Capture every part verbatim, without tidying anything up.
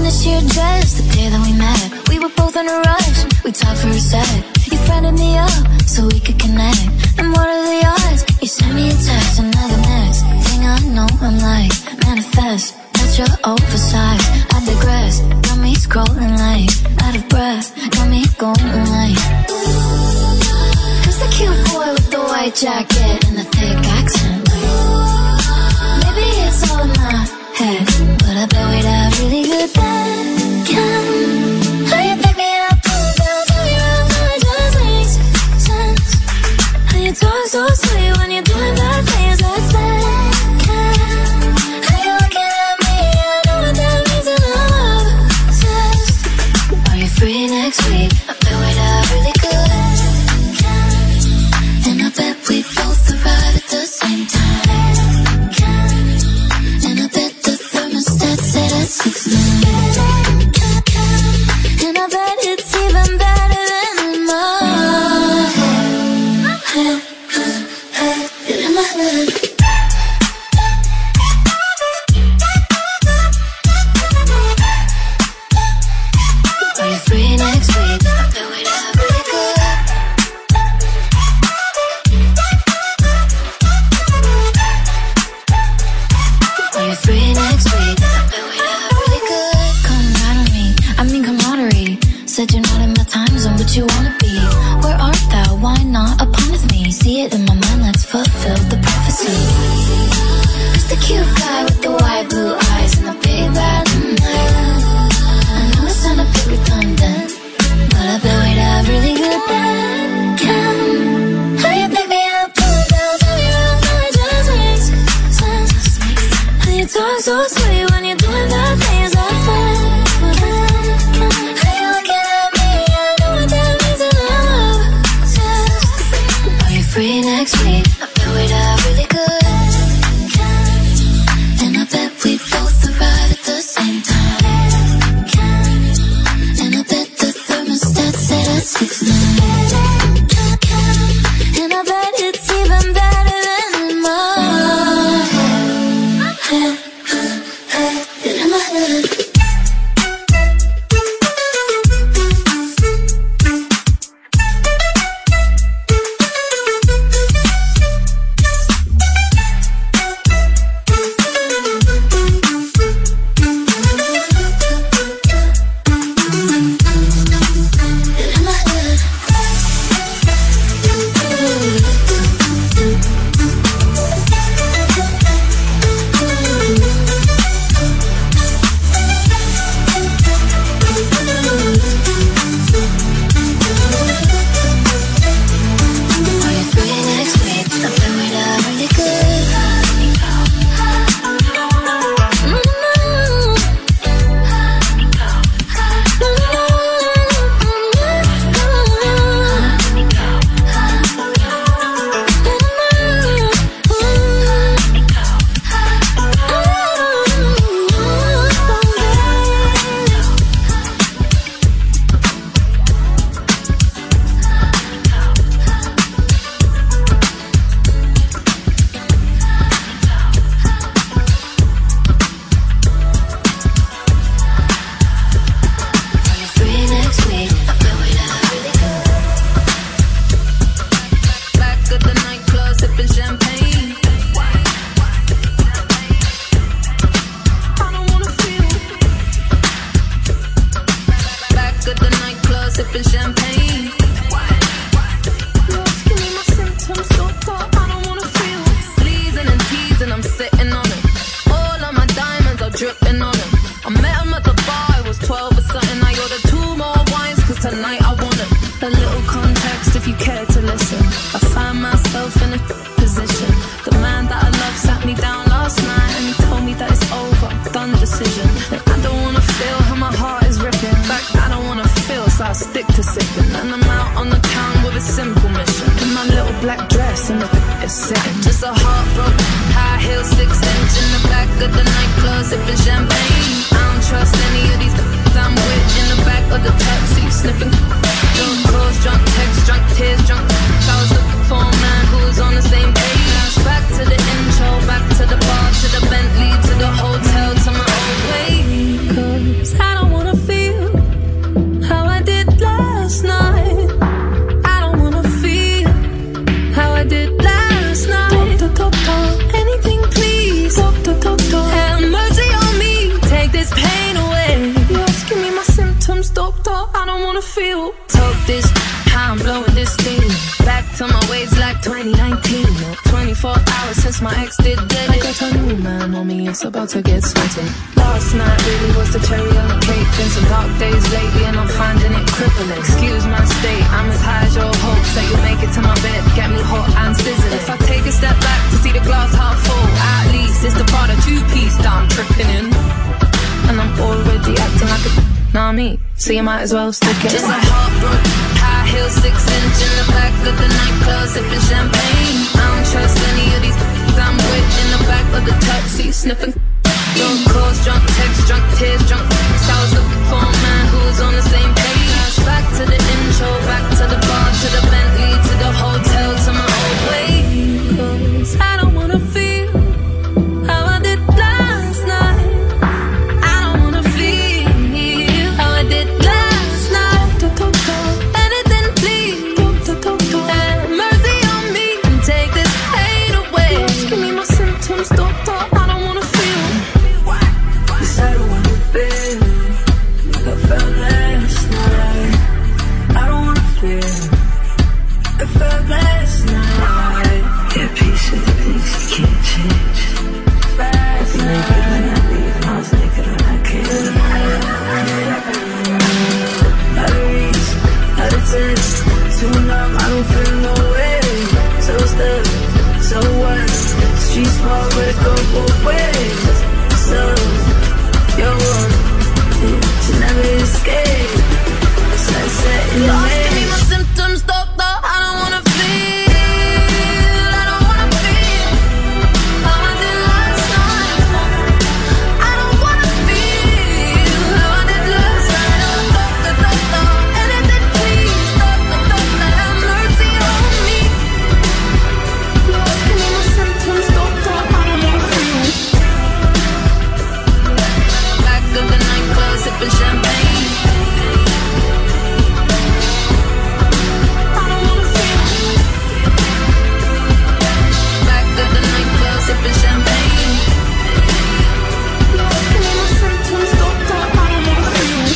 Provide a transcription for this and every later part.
this year dress, the day that we met. We were both in a rush, we talked for a sec. You friended me up, so we could connect. And what are the odds? You sent me a text, and now the next thing I know, I'm like, manifest. That's your oversized, I digress. Got me scrolling like, out of breath. Got me going like, who's the cute boy with the white jacket and the thick accent? Maybe it's all in my head, but I bet we'd have really good then. Can how you pick me up, pull down, tell me around, how it just makes sense. How you talk so sweet when you're doing bad things, that's that. Can how you looking at me, I know what that means, and I'm obsessed. Are you free next week? I bet we'd have really good. And I bet we both arrive at the same time. And I bet the thermostat set at six nine. And I bet it's even better than in my head. In my head. Are you free next week? I bet we'd have really good. Are you free next week? I bet we'd have really good. Come right on me, I mean camaraderie. Said you're not in my time zone, but you wanna be. Where art thou? Why not upon with me? See it in my mind, let's fulfill the prophecy. Who's the cute guy with the white blue eyes and the big bad night? I know it's not a bit redundant, but I bet we'd have really good then. Can how you pick me up, pull down, tell me around, how it just makes sense. How you talk so sweet when you're doing bad things, that's that. Can how you looking at me, I know what that means, and I'm obsessed. Are you free next week? I bet we'd have really good. And I bet we both arrive at the same time. And I bet the thermostat set at six nine. And I bet it's even better than in my head. In my head. Just a heartbroken, high heel, six inch in the back of the nightclub, sipping champagne. I don't trust any of these I'm with in the back of the taxi, sniffing. Drunk calls, drunk texts, drunk tears, drunk. I was looking for a man who was on the same page. Back to the intro, back to the bar, to the Bentley, to the hotel, to my own way. 'Cause I don't like twenty nineteen. twenty-four hours since my ex did dead. I got a new man on me, it's about to get sweaty. Last night really was the cherry on the cake. Been some dark days lately and I'm finding it crippling. Excuse my state, I'm as high as your hopes that you'll make it to my bed, get me hot and sizzling. If I take a step back to see the glass half full, at least it's the part of two-piece that I'm tripping in. And I'm already acting like a nah me, so you might as well stick it. Just a heartbroken, high heel, six inch in the back of the nightclub, sipping champagne. I don't trust any of these I'm with in the back of the taxi, sniffing. Drunk calls, drunk texts, drunk tears, drunk texts. I was looking for a man who was on the same page. Back to the intro, back to the bar, to the Bentley, to the hotel, to my old way. 'Cause I don't wanna feel how I did last night. I don't wanna feel how I did last night. Anything please, have mercy on me and take this pain away. Give me my symptoms, doctor, I don't wanna feel. Yes, I don't wanna feel like I felt last night. I don't wanna feel like I felt last night. Yeah, peace is the things you can't change. Last night, when I leave, I was naked when I came. Out of reach, out of touch, too numb, I don't feel no way. So stuck, so what? Street small, but it go both ways. So, yo, you should never escape. Sunset in the Lord, maze. give me my symptoms, doctor, I don't wanna feel, I don't wanna feel how I did last night. I don't wanna feel how I did last night. Doctor, doctor, anything please, doctor, doctor, have mercy on me. Lord, give me my symptoms, doctor, I don't wanna feel. Back of the nightclub, sipping champagne. I don't wanna feel. Back of the nightclub, sipping champagne. Lord, give me my symptoms, doctor, I don't wanna feel.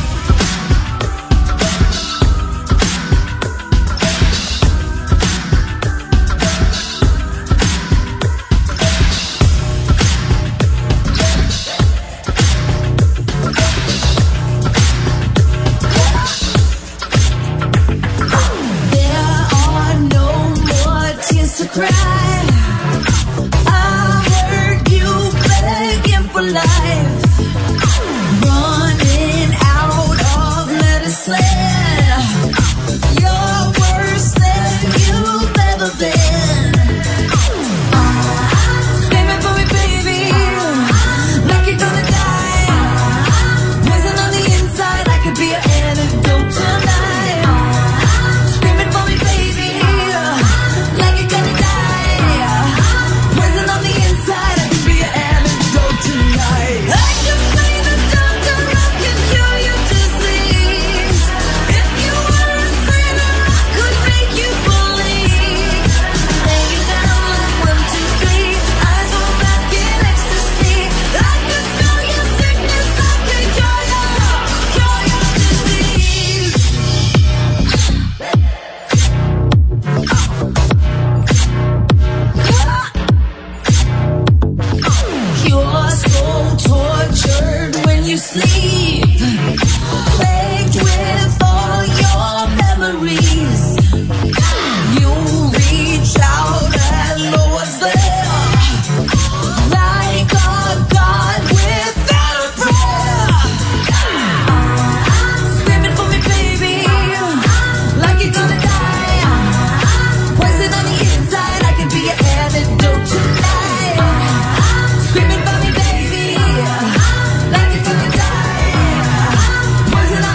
There are no more tears to cry. I heard you begging for life, running out of medicine. You're worse than you've ever been. Screaming for me, baby, like you're gonna die. Poison on the inside, I could be an antidote tonight. Screaming for me, baby, like you're gonna die. Poison on the inside, I could be an antidote tonight. I could be the doctor, I can cure your disease. If you were a sinner, I could make you believe. Lay you down like one, two, three, eyes roll back in ecstasy. I could smell your sickness, I could cure your, cure your disease. You're so tortured when you sleep, plagued with all your memories. You reach out and know what's there, like a god without a prayer. Screaming for me, baby, like you're gonna die. Poison on the inside, I could be an antidote tonight. Screaming for me, baby, like you're gonna die. Poison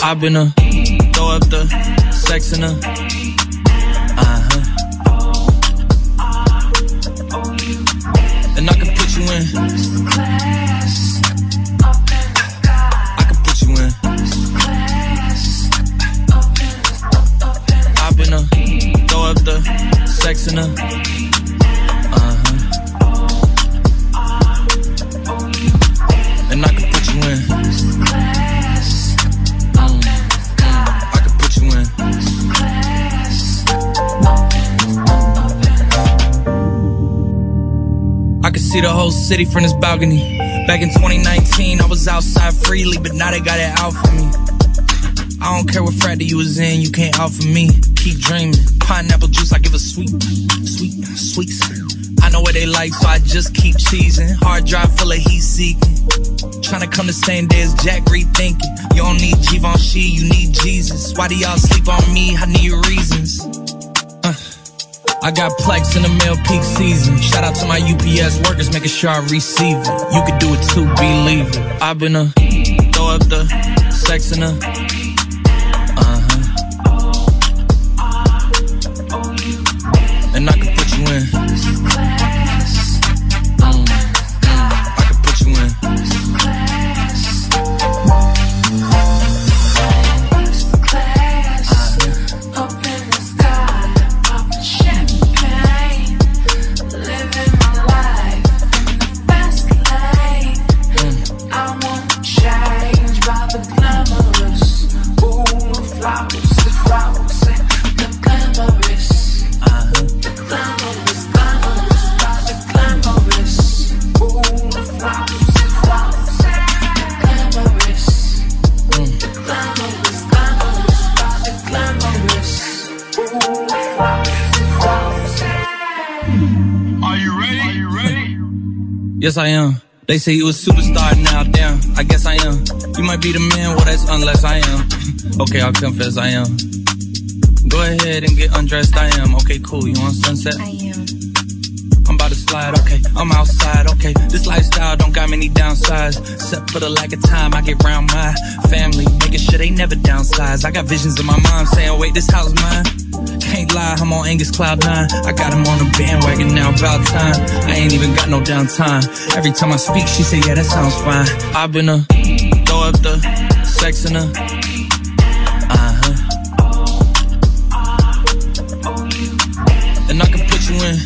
I've been a throw up the sex in her. Uh-huh. And I can put you in. I can put you in. I've been a throw up the sex in her. Uh-huh. And I can put you in. I can see the whole city from this balcony. Back in twenty nineteen, I was outside freely, but now they got it out for me. I don't care what fraternity you was in, you can't out for me. Keep dreaming, pineapple juice, I give a sweet, sweet, sweet. I know what they like, so I just keep cheesing. Hard drive full of heat seeking. Tryna come the same day as Jack, rethinking. You don't need Givenchy, you need Jesus. Why do y'all sleep on me? I need reasons. Uh. I got Plex in the mail peak season. Shout out to my U P S workers, making sure I receive it. You can do it too, believe it. I've been a throw up the sex in her. Uh-huh. And I can put you in. Mm. I can put you in. Yes, I am. They say you a superstar now, damn, I guess I am. You might be the man, well, that's unless I am. Okay, I'll confess I am. Go ahead and get undressed, I am. Okay, cool, you want sunset? I am. I'm about to slide, okay, I'm outside, okay. This lifestyle don't got many downsides. Except for the lack of time I get around my family, making sure they never downsize. I got visions in my mind saying, wait, this house mine. Can't lie, I'm on Angus Cloud nine. I got him on the bandwagon now, about time. I ain't even got no downtime. Every time I speak, she say, yeah, that sounds fine. I've been a throw up the sex in her. Uh-huh. And I can put you in.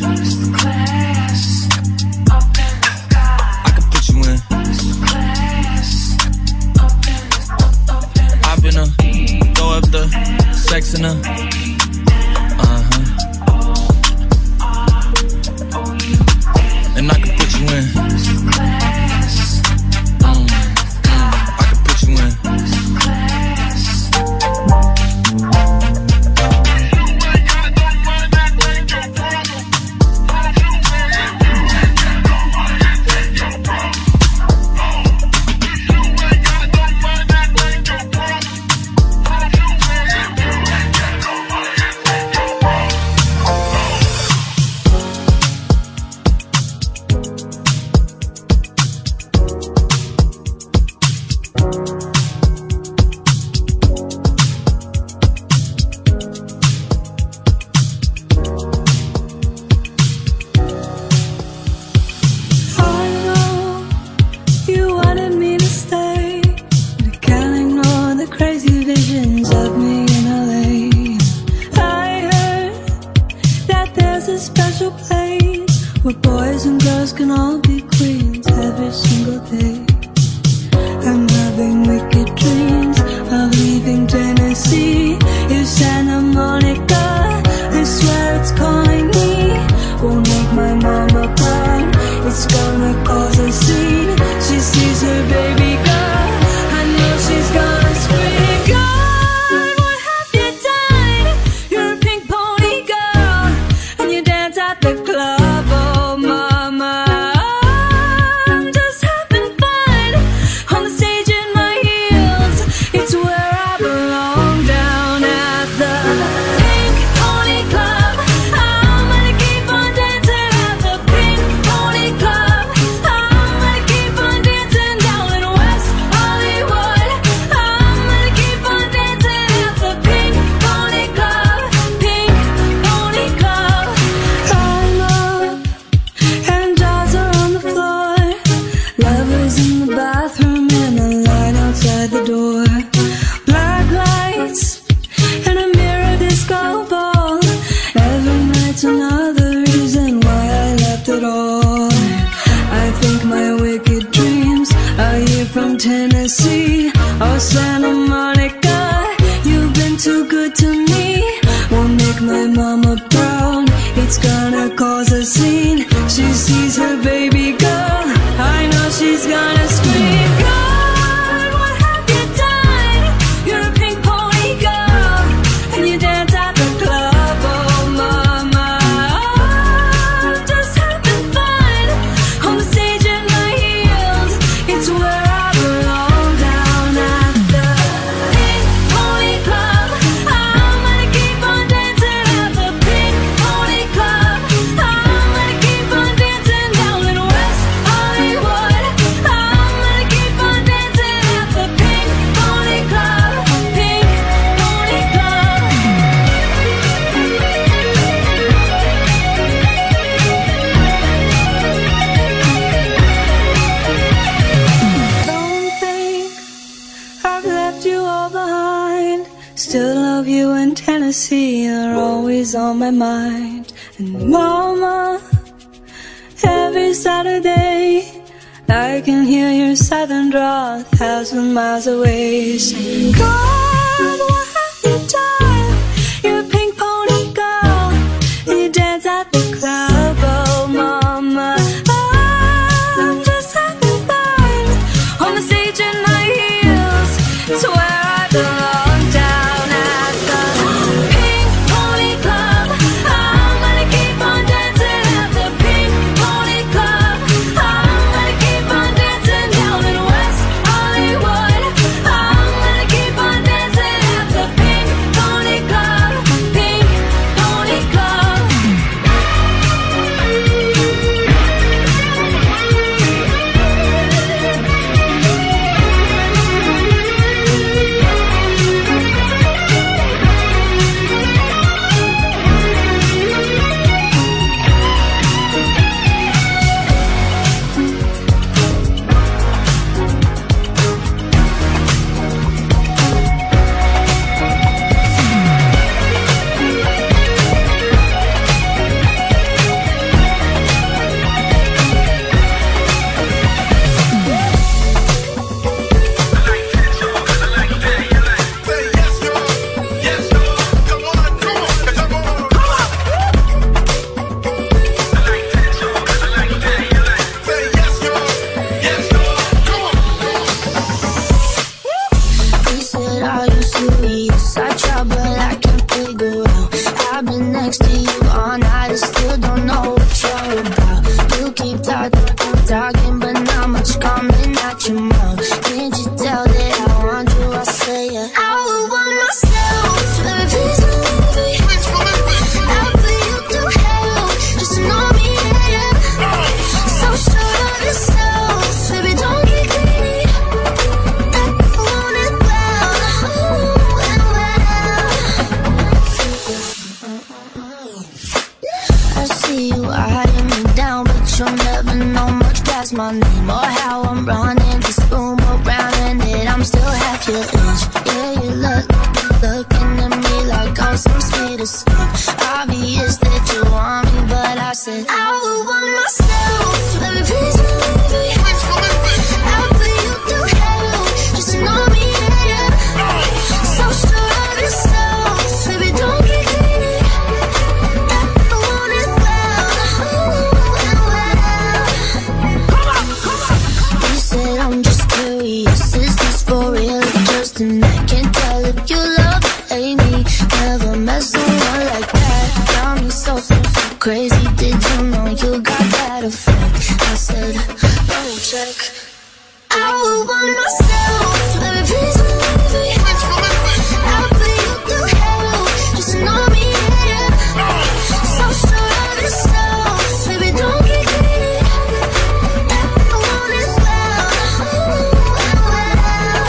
I can put you in. I've been a throw up the sex in her. Uh-huh. And I can put you in. Mm. I can put you in. Oh, Santa Monica, you've been too good to me. Won't make my mama proud. It's gonna cause a scene. She sees her baby girl. I know she's gonna scream. God, what have you done? You're a pink pony girl, and you dance at the club. Oh, mama, I'm just having fun on the stage in my heels. It's where I belong, down at the Pink Pony Club. I'm gonna keep on dancing at the Pink Pony Club. I'm gonna keep on dancing down in West Hollywood. I'm gonna keep on dancing at the Pink Pony Club. Pink Pony Club. Don't think I've left you all behind. Still love you in Tennessee. You're always on my mind. And mama, every Saturday I can hear your southern drawl a thousand miles away. Saying, God, what have you done? You're a pink pony girl, and you dance at the club. Oh, mama, I'm just having fun on the stage in my heels. It's where I belong, down at the Pink Pony Club. I'm gonna keep on dancing at the Pink Pony Club. I'm gonna keep on dancing down in West Hollywood. I'm gonna keep on dancing at the Pink Pony Club. Pink Pony Club. He said, are you serious? I try, but I can't figure out. I've been next to you all night, I still don't know what you're about. You keep talking, keep talking, but not much coming out your mouth. Can't you tell that I want you? I say it. I would want myself, baby, please believe me. I'll put you through hell, just to know me, yeah. So sure of yourself, baby, don't get greedy. I want it well, ooh, and well. I see you eyeing me down, but you'll never know much past my name or how I'm running this room around, and that I'm still half your age. Yeah, you look, looking at me like I'm some sweet escape. Obvious that you want me, but I said I would want myself, baby, please believe me. I'll put you through hell, just to know me, yeah. So sure of yourself, baby, don't get greedy. I want it well, ooh, and well. You said I'm just curious, is this for real or just an act? Can't tell if you love or hate me. Never met someone like that. Got me so, so, so crazy. Did you know you got that effect? I said, oh, check. I would want myself, baby, please believe me. I'll put you through hell, just to know me, yeah. So sure of yourself, baby, don't get greedy. I want it well, ooh, and well.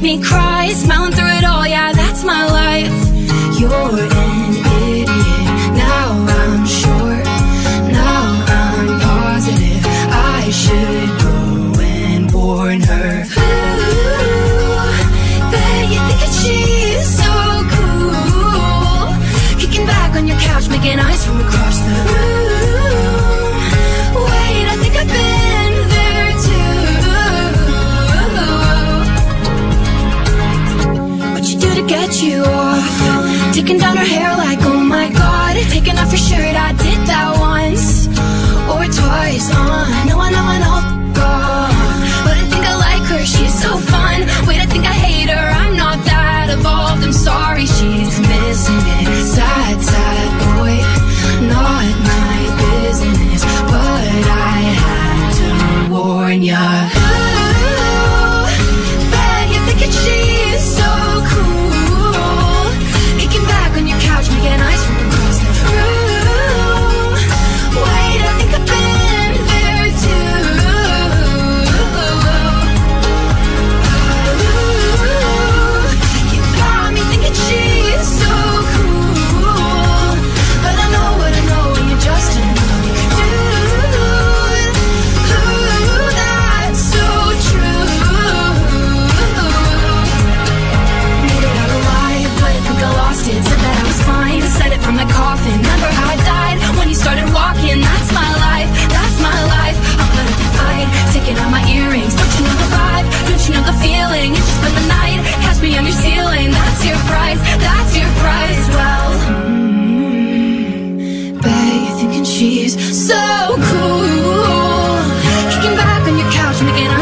make me cry, smiling through it all, yeah, that's my life. You're an idiot, now I'm sure, now I'm positive I should go and warn her. Ooh, bet you think that she's so cool, kicking back on your couch, making eyes from across the room. Wait, I think I've been there too. What you do to get you off? Taking down her hair like, oh my god. Taking off your shirt, I did that once or twice. Uh, I know, I know, I know, God. But I think I like her, she's so fun. Wait, I think I hate her, I'm not that evolved. I'm sorry, she's missing it. Sad, sad boy, not my business, but I had to warn ya. Ooh, bet you think that she's so cool, kicking back on your couch, making eyes from across the room. Wait, I think I've been there too. Ooh, you got me thinking she's so cool, but I know what I know, and you're just another dude. Ooh, that's so true. Made it out alive, but I think I lost it. Said that I was fine, said it from the coffin. Remember how I died when you started walking? That's my life, that's my life. I'll put up a fight, taking out my earrings. Don't you know the vibe? Don't you know the feeling? You just spend the night, catch me on your ceiling. That's your price, that's your price. Well, mm, bet you're thinking she's so cool, kicking back on your couch, making